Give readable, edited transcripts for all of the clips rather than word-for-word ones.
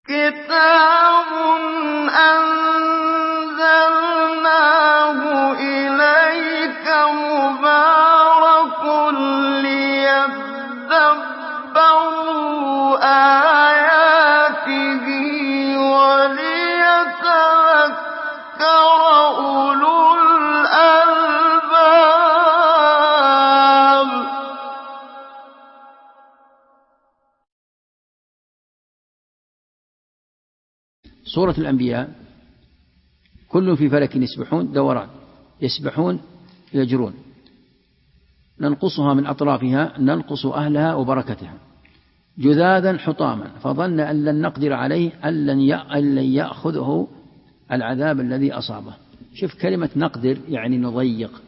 كتاب أنزلناه إليك مبارك ليدبروا آياته وليتذكر أولو الألباب. سورة الأنبياء كل في فلك يسبحون، دوران، يسبحون يجرون، ننقصها من أطرافها، ننقص أهلها وبركتها، جذاذا حطاما، فظن أن لن نقدر عليه، أن لن يأخذه العذاب الذي أصابه. شوف كلمة نقدر يعني نضيق،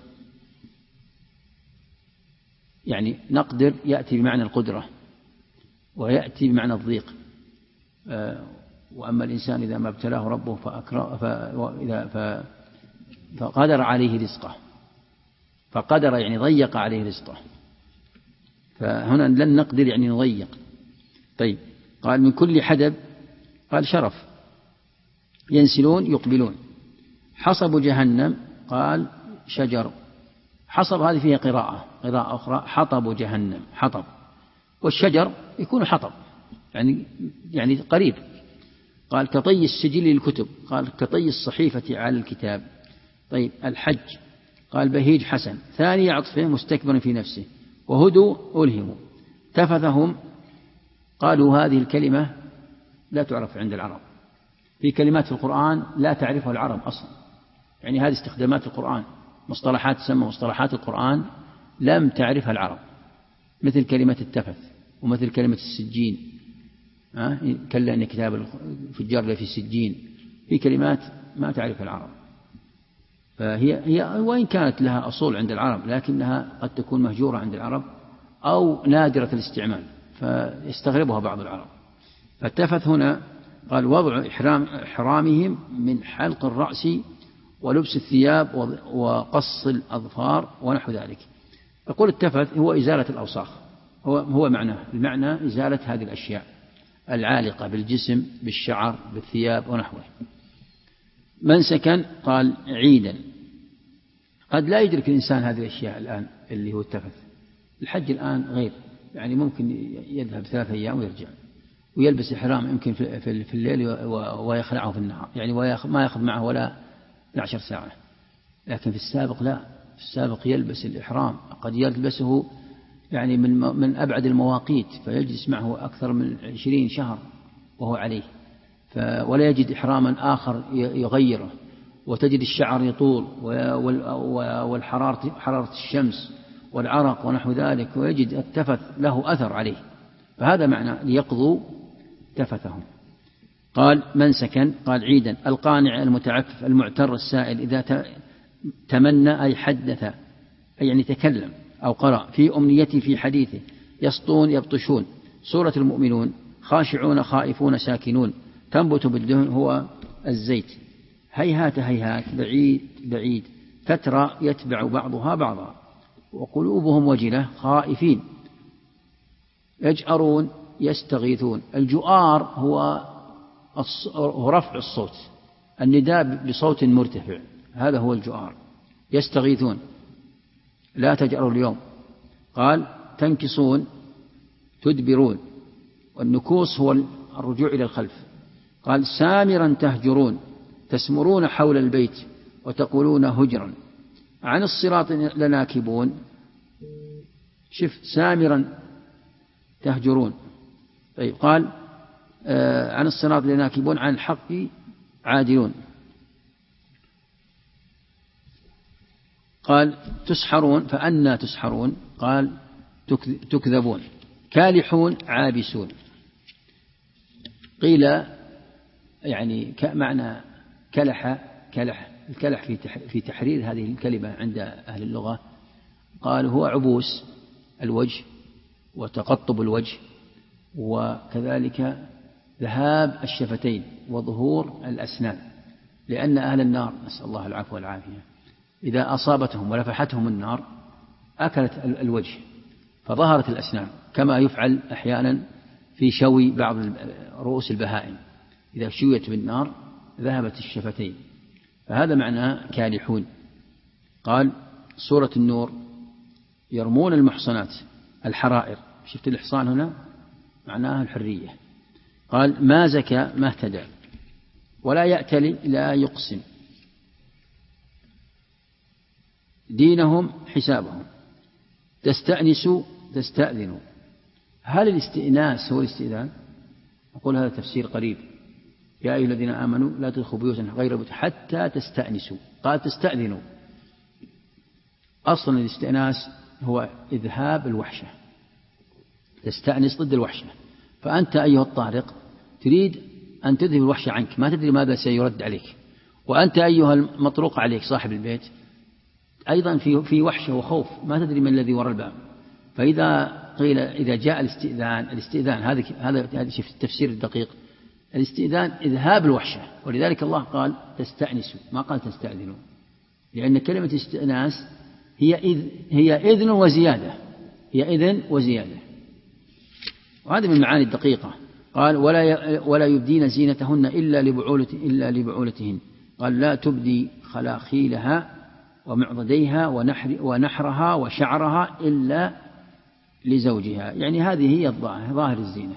يعني نقدر يأتي بمعنى القدرة ويأتي بمعنى الضيق. وأما الإنسان إذا ما ابتلاه ربه فقدر عليه رزقه، فقدر يعني ضيق عليه رزقه، فهنا لن نقدر يعني نضيق. طيب قال من كل حدب، قال شرف، ينسلون يقبلون. حصب جهنم، قال شجر، حصب هذه فيها قراءة أخرى حطب جهنم، حطب، والشجر يكون حطب يعني قريب. قال كطي السجل للكتب، قال كطي الصحيفة على الكتاب. طيب الحج، قال بهيج حسن، ثاني عطفه مستكبر في نفسه، وهدوا ألهموا. تفثهم، قالوا هذه الكلمة لا تعرف عند العرب، في كلمات في القرآن لا تعرفها العرب أصلا، يعني هذه استخدامات القرآن، مصطلحات تسمى مصطلحات القرآن لم تعرفها العرب، مثل كلمة التفث، ومثل كلمة السجين، كلا أن كتاب الفجار في السجين، في كلمات ما تعرف العرب. فهي وإن كانت لها أصول عند العرب لكنها قد تكون مهجورة عند العرب أو نادرة الاستعمال فيستغربها بعض العرب. فالتفت هنا قال وضع إحرامهم من حلق الرأس ولبس الثياب وقص الأظفار ونحو ذلك. يقول التفت هو إزالة الأوساخ، هو المعنى إزالة هذه الأشياء العالقة بالجسم، بالشعر، بالثياب ونحوه. منسكا، قال عيدا، قد لا يدرك الإنسان هذه الأشياء الآن اللي هو التفت. الحج الآن غير، يعني ممكن يذهب 3 أيام ويرجع، ويلبس إحرام يمكن في الليل ويخلعه في النهار، يعني ما يأخذ معه ولا 12 ساعة. لكن في السابق لا، في السابق يلبس الإحرام قد يلبسه يعني من أبعد المواقيت، فيجلس معه أكثر من 20 شهر وهو عليه، ولا يجد إحراما آخر يغيره، وتجد الشعر يطول والحرارة حرارة الشمس والعرق ونحو ذلك، ويجد التفث له أثر عليه. فهذا معنى ليقضوا تفثهم. قال منسكا، قال عيدا، القانع المتعفف المعتر السائل إذا تمنى أي حدث أي يعني تكلم أو قرأ في أمنيته في حديثه، يسطون يبطشون. سورة المؤمنون، خاشعون خائفون ساكنون، تنبت بالدهن هو الزيت. هيهات هيهات، بعيد بعيد، فترى يتبع بعضها بعضا، وقلوبهم وجلة خائفين. يجأرون يستغيثون، الجؤار هو رفع الصوت، النداء بصوت مرتفع، هذا هو الجؤار. يستغيثون، لا تجأروا اليوم. قال تنكصون تدبرون، والنكوص هو الرجوع إلى الخلف. قال سامرا تهجرون، تسمرون حول البيت وتقولون هجرا. عن الصراط لناكبون، شف سامرا تهجرون. طيب قال عن الصراط لناكبون، عن الحق عادلون. قال تسحرون، فأنى تسحرون، قال تكذبون. كالحون عابسون، قيل يعني معنى الكلح في تحرير هذه الكلمة عند أهل اللغة، قال هو عبوس الوجه وتقطب الوجه، وكذلك ذهاب الشفتين وظهور الأسنان، لأن أهل النار نسأل الله العفو والعافية إذا أصابتهم ولفحتهم النار أكلت الوجه فظهرت الأسنان، كما يفعل أحيانا في شوي بعض رؤوس البهائم، إذا شويت بالنار ذهبت الشفتين، فهذا معنى كالحون. قال سورة النور يرمون المحصنات الحرائر، شفت الإحصان هنا معناها الحرية. قال ما زكى ما اهتدى ولا يأتلي لا يقسم، دينهم حسابهم، تستأنسوا تستأذنوا. هل الاستئناس هو الاستئذان؟ أقول هذا تفسير قريب. يا أيها الذين آمنوا لا تدخلوا بيوتا غير بيوت حتى تستأنسوا، قال تستأذنوا. أصلا الاستئناس هو إذهاب الوحشة، تستأنس ضد الوحشة. فأنت أيها الطارق تريد أن تذهب الوحشة عنك، ما تدري ماذا سيرد عليك. وأنت أيها المطروق عليك صاحب البيت أيضا في وحشة وخوف، ما تدري من الذي وراء الباب. فإذا قيل إذا جاء الاستئذان هذا في التفسير الدقيق، الاستئذان إذهاب الوحشة، ولذلك الله قال تستأنسوا ما قال تستأذنوا، لأن كلمة استئناس هي إذن وزيادة، هي إذن وزيادة. وهذا من المعاني الدقيقة. قال ولا يبدين زينتهن إلا لبعولتهن. قال لا تبدي خلاخيلها ومعضديها ونحرها وشعرها إلا لزوجها، يعني هذه هي ظاهر الزينة.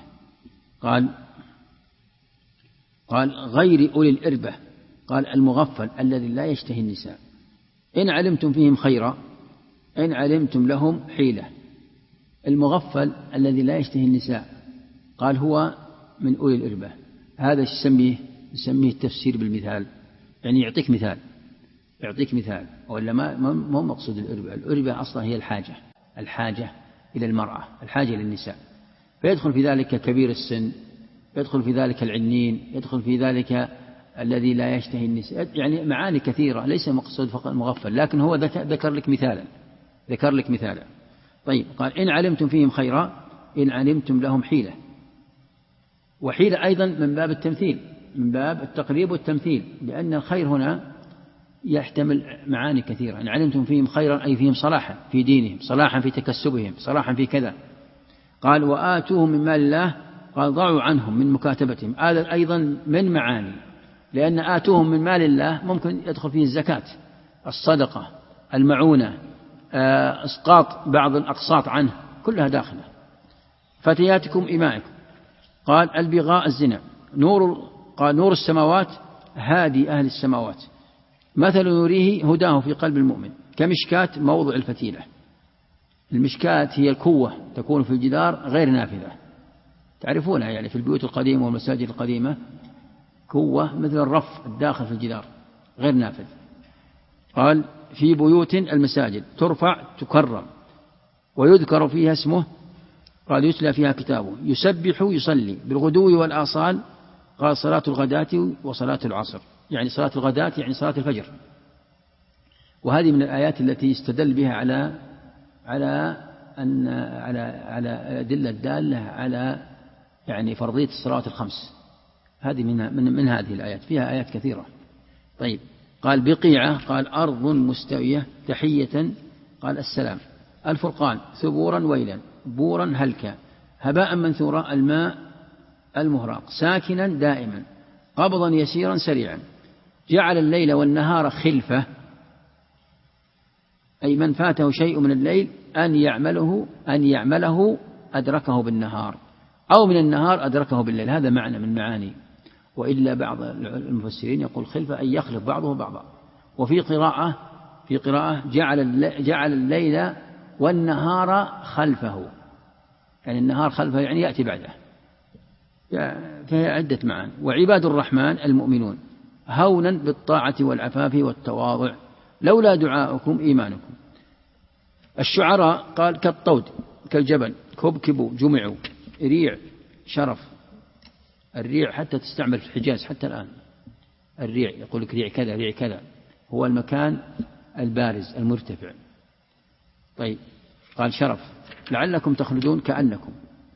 قال غير أولي الإربة، قال المغفل الذي لا يشتهي النساء، إن علمتم فيهم خيرا إن علمتم لهم حيلة. المغفل الذي لا يشتهي النساء قال هو من أولي الإربة. هذا يسميه التفسير بالمثال، يعني يعطيك مثال ولا ما مقصود الإربة. الإربة أصلا هي الحاجة إلى المرأة، الحاجة للنساء، فيدخل في ذلك كبير السن، يدخل في ذلك العنين، يدخل في ذلك الذي لا يشتهي النساء، يعني معاني كثيرة. ليس مقصود فقط المغفل، لكن هو ذكر لك مثالا. طيب قال إن علمتم فيهم خيرا إن علمتم لهم حيلة. وحيلة أيضا من باب التمثيل، من باب التقريب والتمثيل، لأن الخير هنا يحتمل معاني كثيرة. إن علمتم فيهم خيرا أي فيهم صلاحا في دينهم، صلاحا في تكسبهم، صلاحا في كذا. قال وآتوهم من مال الله، قال ضعوا عنهم من مكاتبتهم. هذا أيضا من معاني، لأن آتوهم من مال الله ممكن يدخل فيه الزكاة، الصدقة، المعونة، إسقاط بعض الأقساط عنه، كلها داخلة. فتياتكم إمائكم. قال البغاء الزنا. قال نور السماوات هادي أهل السماوات، مثل نوره هداه في قلب المؤمن كمشكاة موضع الفتيلة. المشكاة هي الكوة تكون في الجدار غير نافذة، تعرفونها يعني في البيوت القديمة والمساجد القديمة، كوة مثل الرف الداخل في الجدار غير نافذ. قال في بيوت المساجد ترفع تكرم ويذكر فيها اسمه، قال يتلى فيها كتابه يسبح يصلي بالغدو والآصال. قال صلاة الغداة وصلاة العصر، يعني صلاة الغداة يعني صلاة الفجر. وهذه من الآيات التي استدل بها على أدلة الدالة على يعني فرضية الصلوات الخمس. هذه من هذه الآيات، فيها آيات كثيرة. طيب قال بقيعة، قال أرض مستوية تحية، قال السلام. الفرقان ثبورا ويلا بورا هلكا هباء منثورا، الماء المهراق ساكنا دائما قبضا يسيرا سريعا. جعل الليل والنهار خلفة، أي من فاته شيء من الليل أن يعمله أدركه بالنهار، أو من النهار أدركه بالليل. هذا معنى من معاني. وإلا بعض المفسرين يقول خلفة أي يخلف بعضه بعضا. وفي قراءة جعل الليل والنهار خلفه، يعني النهار خلفه يعني يأتي بعده، فهي عدة معاني. وعباد الرحمن المؤمنون هونا بالطاعة والعفاف والتواضع لولا دعاؤكم إيمانكم. الشعراء قال كالطود كالجبل كبكبوا جمعوا. ريع شرف، الريع حتى تستعمل في الحجاز حتى الآن. الريع يقول لك ريع كذا ريع كذا، هو المكان البارز المرتفع. طيب قال شرف لعلكم تخلدون كأنكم.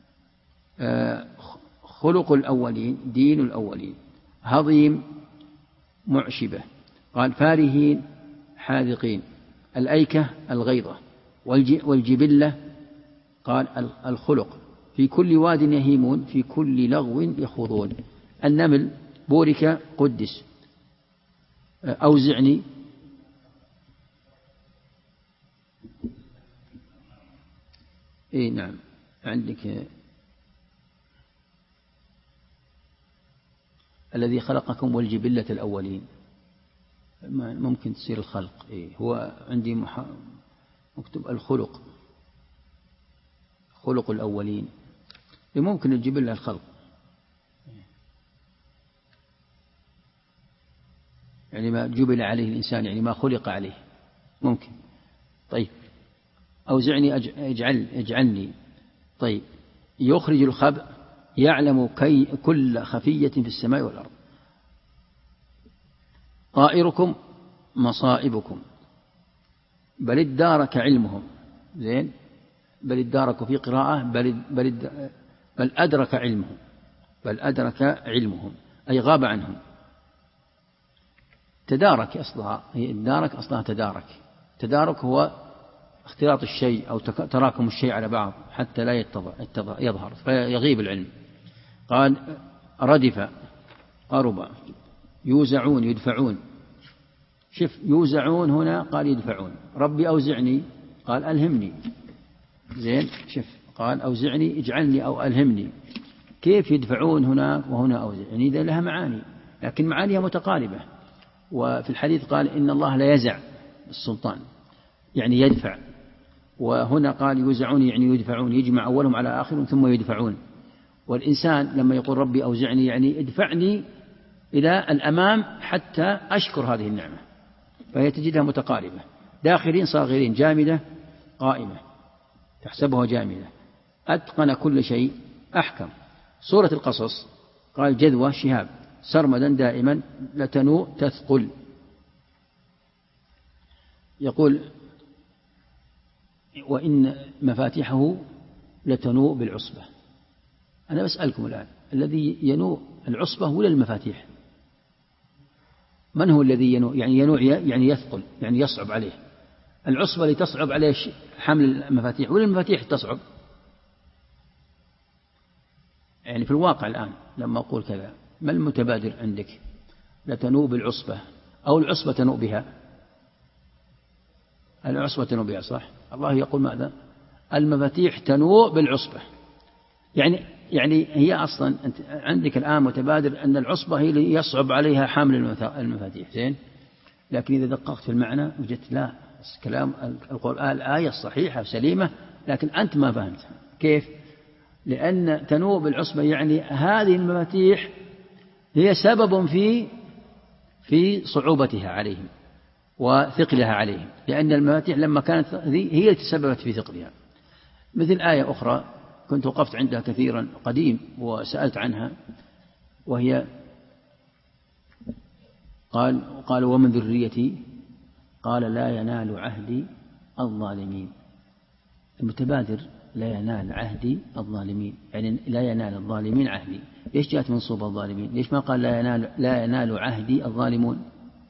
خلق الأولين دين الأولين. هضيم معشبة. قال فارهين حاذقين. الأيكة الغيضة. والجبلة قال الخلق. في كل واد يهيمون في كل لغو يخوضون. النمل بورك قدس. أوزعني نعم عندك الذي خلقكم والجبلة الأولين، ممكن تصير الخلق. هو عندي مكتوب الخلق، خلق الأولين، ممكن الجبلة الخلق، يعني ما جبل عليه الإنسان، يعني ما خلق عليه، ممكن. طيب أوزعني اجعلني. طيب يخرج الخبء، يعلم كل خفية في السماء والأرض. طائركم مصائبكم، بل ادارك علمهم. زين، بل ادارك في قراءة بل أدرك علمهم، بل أدرك علمهم أي غاب عنهم. تدارك أصلها، هي ادارك أصلها تدارك. تدارك هو اختلاط الشيء أو تراكم الشيء على بعض حتى لا يظهر فيغيب العلم. قال ردف قرب، يوزعون يدفعون. شف يوزعون هنا قال يدفعون. ربي أوزعني قال ألهمني. زين، شف قال أوزعني اجعلني أو ألهمني. كيف يدفعون هناك وهنا أوزعني؟ يعني إذا لها معاني لكن معانيها متقاربة. وفي الحديث قال إن الله لا يزع السلطان، يعني يدفع. وهنا قال يوزعون يعني يدفعون، يجمع أولهم على آخرهم ثم يدفعون. والإنسان لما يقول ربي أوزعني يعني ادفعني إلى الأمام حتى أشكر هذه النعمة، فهي تجدها متقاربة، داخلين صاغرين، جامدة قائمة تحسبها جامدة، أتقن كل شيء أحكم. سورة القصص قال جذوة شهاب سرمدا دائما لتنوء تثقل. يقول وإن مفاتيحه لتنوء بالعصبة. أنا بسألكم الآن، الذي ينوء العصبة ولا المفاتيح؟ من هو الذي ينوء؟ يعني ينوء يعني يثقل، يعني يصعب عليه. العصبة اللي تصعب عليه حمل المفاتيح ولا المفاتيح تصعب؟ يعني في الواقع الآن لما أقول كذا ما المتبادر عندك؟ لتنوء بالعصبة أو العصبة تنوء بها؟ العصبة تنوء بها، صح. الله يقول ماذا؟ المفاتيح تنوء بالعصبة. يعني هي أصلا أنت عندك الآن متبادر أن العصبة هي اللي يصعب عليها حامل المفاتيح. زين، لكن إذا دققت في المعنى وجدت لا، كلام القرآن الآية الصحيحة سليمة، لكن أنت ما فهمتها. كيف؟ لأن تنوء بالعصبة يعني هذه المفاتيح هي سبب في صعوبتها عليهم وثقلها عليهم، لأن المفاتيح لما كانت هي التي تسببت في ثقلها. مثل آية أخرى كنت وقفت عندها كثيرا قديم وسألت عنها، وهي قال ومن ذريتي قال لا ينال عهدي الظالمين. المتبادر لا ينال عهدي الظالمين، يعني لا ينال الظالمين عهدي. ليش جاءت منصوبة الظالمين؟ ليش ما قال لا ينال عهدي الظالمون؟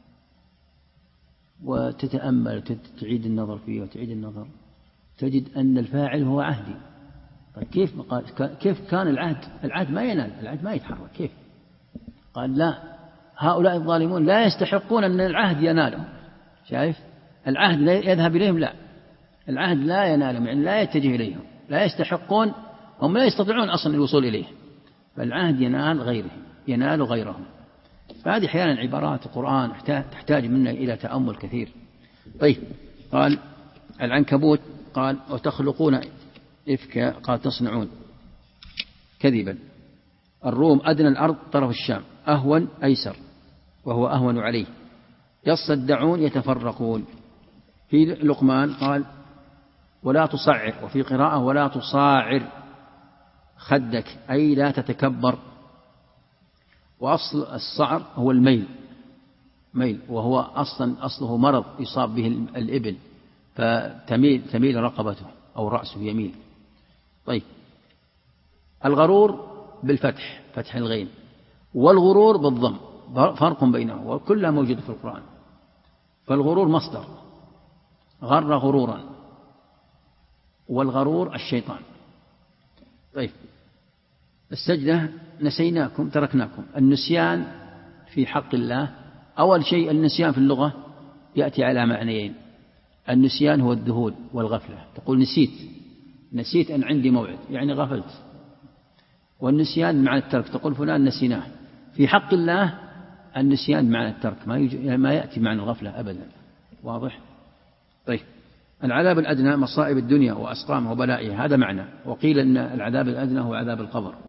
وتتأمل تعيد النظر فيه وتعيد النظر تجد أن الفاعل هو عهدي. طيب كيف كان العهد ما ينال، العهد ما يتحرك، كيف؟ قال لا، هؤلاء الظالمون لا يستحقون أن العهد ينالهم. شايف؟ العهد لا يذهب إليهم، لا، العهد لا ينالهم، يعني لا يتجه إليهم، لا يستحقون، هم لا يستطيعون أصلا الوصول إليه، فالعهد ينال غيرهم. فهذه أحيانا عبارات القرآن تحتاج منا إلى تأمل كثير. طيب قال العنكبوت قال وتخلقون إفكا قال تصنعون كذبا. الروم أدنى الأرض طرف الشام، أهون أيسر وهو أهون عليه. يصدعون يتفرقون. في لقمان قال ولا تصعر، وفي قراءة ولا تصاعر خدك أي لا تتكبر. وأصل الصعر هو الميل، وهو أصله مرض يصاب به الإبل فتميل رقبته أو رأسه يميل. طيب الغرور بالفتح، فتح الغين، والغرور بالضم، فرق بينهم وكلها موجودة في القرآن. فالغرور مصدر غر غرورا، والغرور الشيطان. طيب السجدة نسيناكم تركناكم. النسيان في حق الله. أول شيء النسيان في اللغة يأتي على معنيين. النسيان هو الذهول والغفلة، تقول نسيت أن عندي موعد، يعني غفلت. والنسيان معنى الترك، تقول فلان نسيناه. في حق الله النسيان معنى الترك، ما يأتي معنى الغفلة أبدا. واضح؟ طيب، العذاب الأدنى مصائب الدنيا وأسقامها وبلائها، هذا معنى. وقيل أن العذاب الأدنى هو عذاب القبر.